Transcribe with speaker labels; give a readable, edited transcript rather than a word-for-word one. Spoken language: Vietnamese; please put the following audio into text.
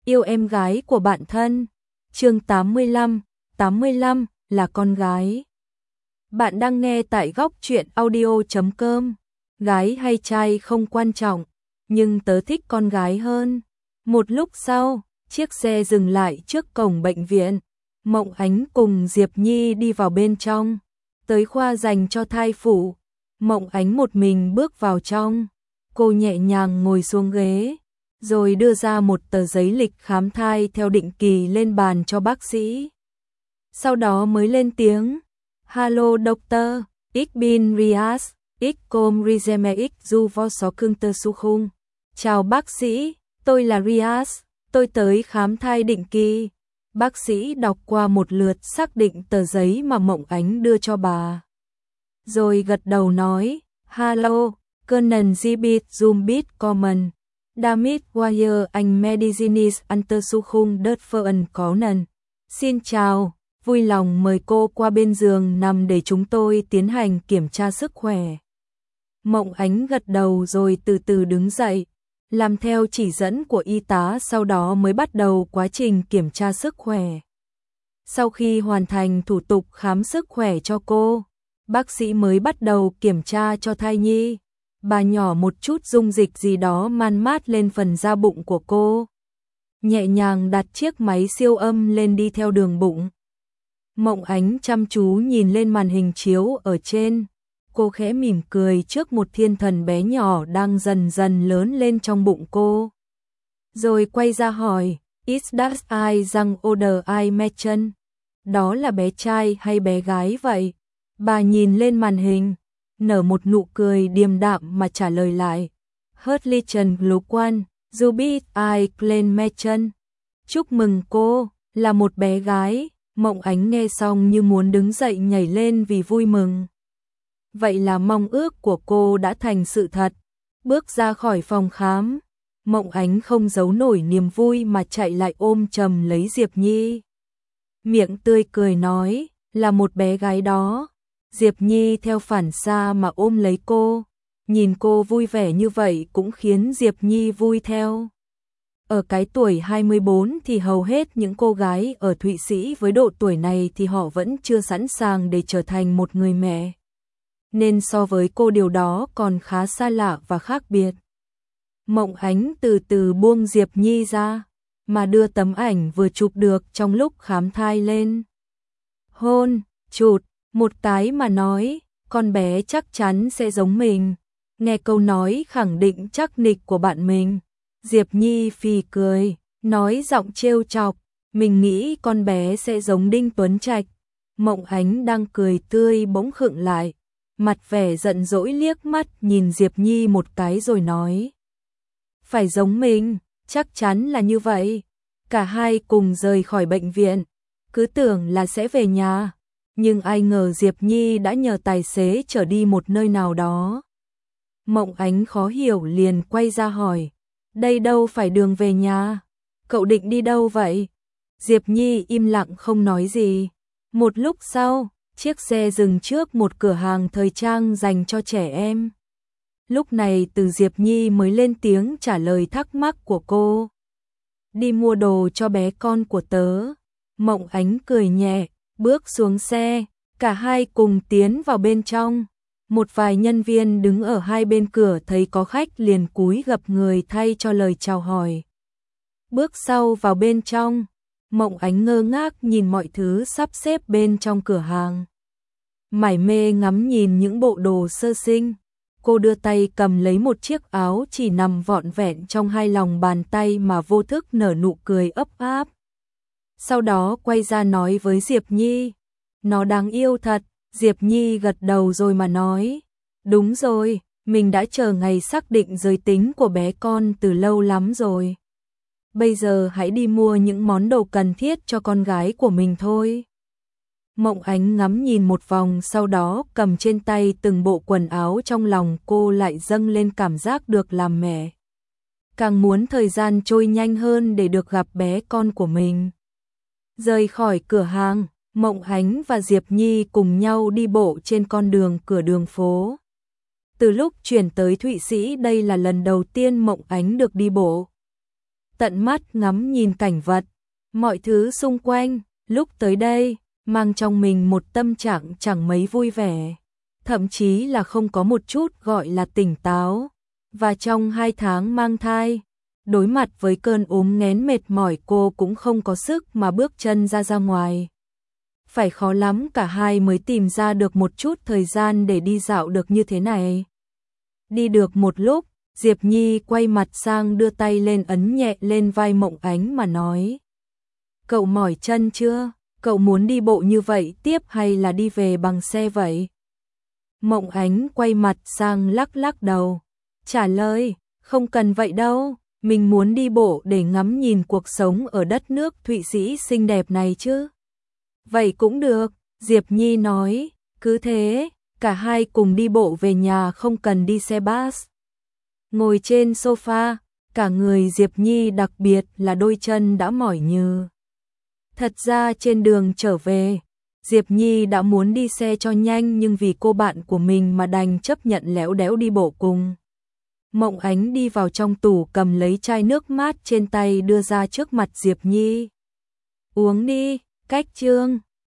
Speaker 1: yêu em gái của bạn thân. Chương 85 là con gái. Bạn đang nghe tại góc truyện audio.com. Gái hay trai không quan trọng, nhưng tớ thích con gái hơn. Một lúc sau, chiếc xe dừng lại trước cổng bệnh viện. Mộng Ánh cùng Diệp Nhi đi vào bên trong, tới khoa dành cho thai phụ. Mộng Ánh một mình bước vào trong, cô nhẹ nhàng ngồi xuống ghế, rồi đưa ra một tờ giấy lịch khám thai theo định kỳ lên bàn cho bác sĩ. Sau đó mới lên tiếng, "Hallo Doctor, ich bin Rias, ich komme regelmäßig zu Untersuchung." "Chào bác sĩ, tôi là Rias, tôi tới khám thai định kỳ." Bác sĩ đọc qua một lượt xác định tờ giấy mà Mộng Ánh đưa cho bà, rồi gật đầu nói, "Hallo, können Sie bitte zum Bett kommen, damit wir eine medizinische Untersuchung durchführen können." "Xin chào, vui lòng mời cô qua bên giường nằm để chúng tôi tiến hành kiểm tra sức khỏe." Mộng Ánh gật đầu rồi từ từ đứng dậy, làm theo chỉ dẫn của y tá, sau đó mới bắt đầu quá trình kiểm tra sức khỏe. Sau khi hoàn thành thủ tục khám sức khỏe cho cô, bác sĩ mới bắt đầu kiểm tra cho thai nhi. Bà nhỏ một chút dung dịch gì đó man mát lên phần da bụng của cô, nhẹ nhàng đặt chiếc máy siêu âm lên đi theo đường bụng. Mộng Ánh chăm chú nhìn lên màn hình chiếu ở trên, cô khẽ mỉm cười trước một thiên thần bé nhỏ đang dần dần lớn lên trong bụng cô. Rồi quay ra hỏi, "Ist das ein Junge oder ein Mädchen?" "Đó là bé trai hay bé gái vậy?" Bà nhìn lên màn hình, nở một nụ cười điềm đạm mà trả lời lại, "Herzlichen Glückwunsch, du bist ein kleines Mädchen." "Chúc mừng cô, là một bé gái." Mộng Ánh nghe xong như muốn đứng dậy nhảy lên vì vui mừng. Vậy là mong ước của cô đã thành sự thật. Bước ra khỏi phòng khám, Mộng Ánh không giấu nổi niềm vui mà chạy lại ôm chầm lấy Diệp Nhi. Miệng tươi cười nói, "Là một bé gái đó." Diệp Nhi theo phản xạ mà ôm lấy cô, nhìn cô vui vẻ như vậy cũng khiến Diệp Nhi vui theo. Ở cái tuổi 24 thì hầu hết những cô gái ở Thụy Sĩ với độ tuổi này thì họ vẫn chưa sẵn sàng để trở thành một người mẹ. Nên so với cô điều đó còn khá xa lạ và khác biệt. Mộng Ánh từ từ buông Diệp Nhi ra, mà đưa tấm ảnh vừa chụp được trong lúc khám thai lên. Hôn, chụt, một cái mà nói, "Con bé chắc chắn sẽ giống mình." Nghe câu nói khẳng định chắc nịch của bạn mình, Diệp Nhi phì cười, nói giọng trêu chọc, "Mình nghĩ con bé sẽ giống Đinh Tuấn Trạch." Mộng Ánh đang cười tươi bỗng khựng lại, mặt vẻ giận dỗi liếc mắt nhìn Diệp Nhi một cái rồi nói, "Phải giống mình, chắc chắn là như vậy." Cả hai cùng rời khỏi bệnh viện, cứ tưởng là sẽ về nhà, nhưng ai ngờ Diệp Nhi đã nhờ tài xế chở đi một nơi nào đó. Mộng Ánh khó hiểu liền quay ra hỏi, "Đây đâu phải đường về nhà, cậu định đi đâu vậy?" Diệp Nhi im lặng không nói gì. Một lúc sau, chiếc xe dừng trước một cửa hàng thời trang dành cho trẻ em. Lúc này từ Diệp Nhi mới lên tiếng trả lời thắc mắc của cô. "Đi mua đồ cho bé con của tớ." Mộng Ánh cười nhẹ, bước xuống xe, cả hai cùng tiến vào bên trong. Một vài nhân viên đứng ở hai bên cửa thấy có khách liền cúi gập người thay cho lời chào hỏi. Bước sau vào bên trong, Mộng Ánh ngơ ngác nhìn mọi thứ sắp xếp bên trong cửa hàng. Mải mê ngắm nhìn những bộ đồ sơ sinh, cô đưa tay cầm lấy một chiếc áo chỉ nằm vọn vẹn trong hai lòng bàn tay mà vô thức nở nụ cười ấp áp. Sau đó quay ra nói với Diệp Nhi, "Nó đáng yêu thật." Diệp Nhi gật đầu rồi mà nói, "Đúng rồi, mình đã chờ ngày xác định giới tính của bé con từ lâu lắm rồi. Bây giờ hãy đi mua những món đồ cần thiết cho con gái của mình thôi." Mộng Ánh ngắm nhìn một vòng, sau đó cầm trên tay từng bộ quần áo, trong lòng cô lại dâng lên cảm giác được làm mẹ. Càng muốn thời gian trôi nhanh hơn để được gặp bé con của mình. Rời khỏi cửa hàng, Mộng Ánh và Diệp Nhi cùng nhau đi bộ trên con đường cửa đường phố. Từ lúc chuyển tới Thụy Sĩ, đây là lần đầu tiên Mộng Ánh được đi bộ. tận mắt ngắm nhìn cảnh vật, mọi thứ xung quanh, lúc tới đây, mang trong mình một tâm trạng chẳng mấy vui vẻ, thậm chí là không có một chút gọi là tỉnh táo. Và trong 2 tháng mang thai, đối mặt với cơn ốm nghén mệt mỏi cô cũng không có sức mà bước chân ra ngoài. Phải khó lắm cả hai mới tìm ra được một chút thời gian để đi dạo được như thế này. Đi được một lúc, Diệp Nhi quay mặt sang đưa tay lên ấn nhẹ lên vai Mộng Ánh mà nói. Cậu mỏi chân chưa? Cậu muốn đi bộ như vậy tiếp hay là đi về bằng xe vậy? Mộng Ánh quay mặt sang lắc lắc đầu, trả lời, không cần vậy đâu, mình muốn đi bộ để ngắm nhìn cuộc sống ở đất nước Thụy Sĩ xinh đẹp này chứ. Vậy cũng được, Diệp Nhi nói, cứ thế, cả hai cùng đi bộ về nhà không cần đi xe bus. Ngồi trên sofa, cả người Diệp Nhi đặc biệt là đôi chân đã mỏi nhừ. Thật ra trên đường trở về, Diệp Nhi đã muốn đi xe cho nhanh nhưng vì cô bạn của mình mà đành chấp nhận léo đéo đi bộ cùng. Mộng Ánh đi vào trong tủ cầm lấy chai nước mát trên tay đưa ra trước mặt Diệp Nhi. Uống đi, cách chương.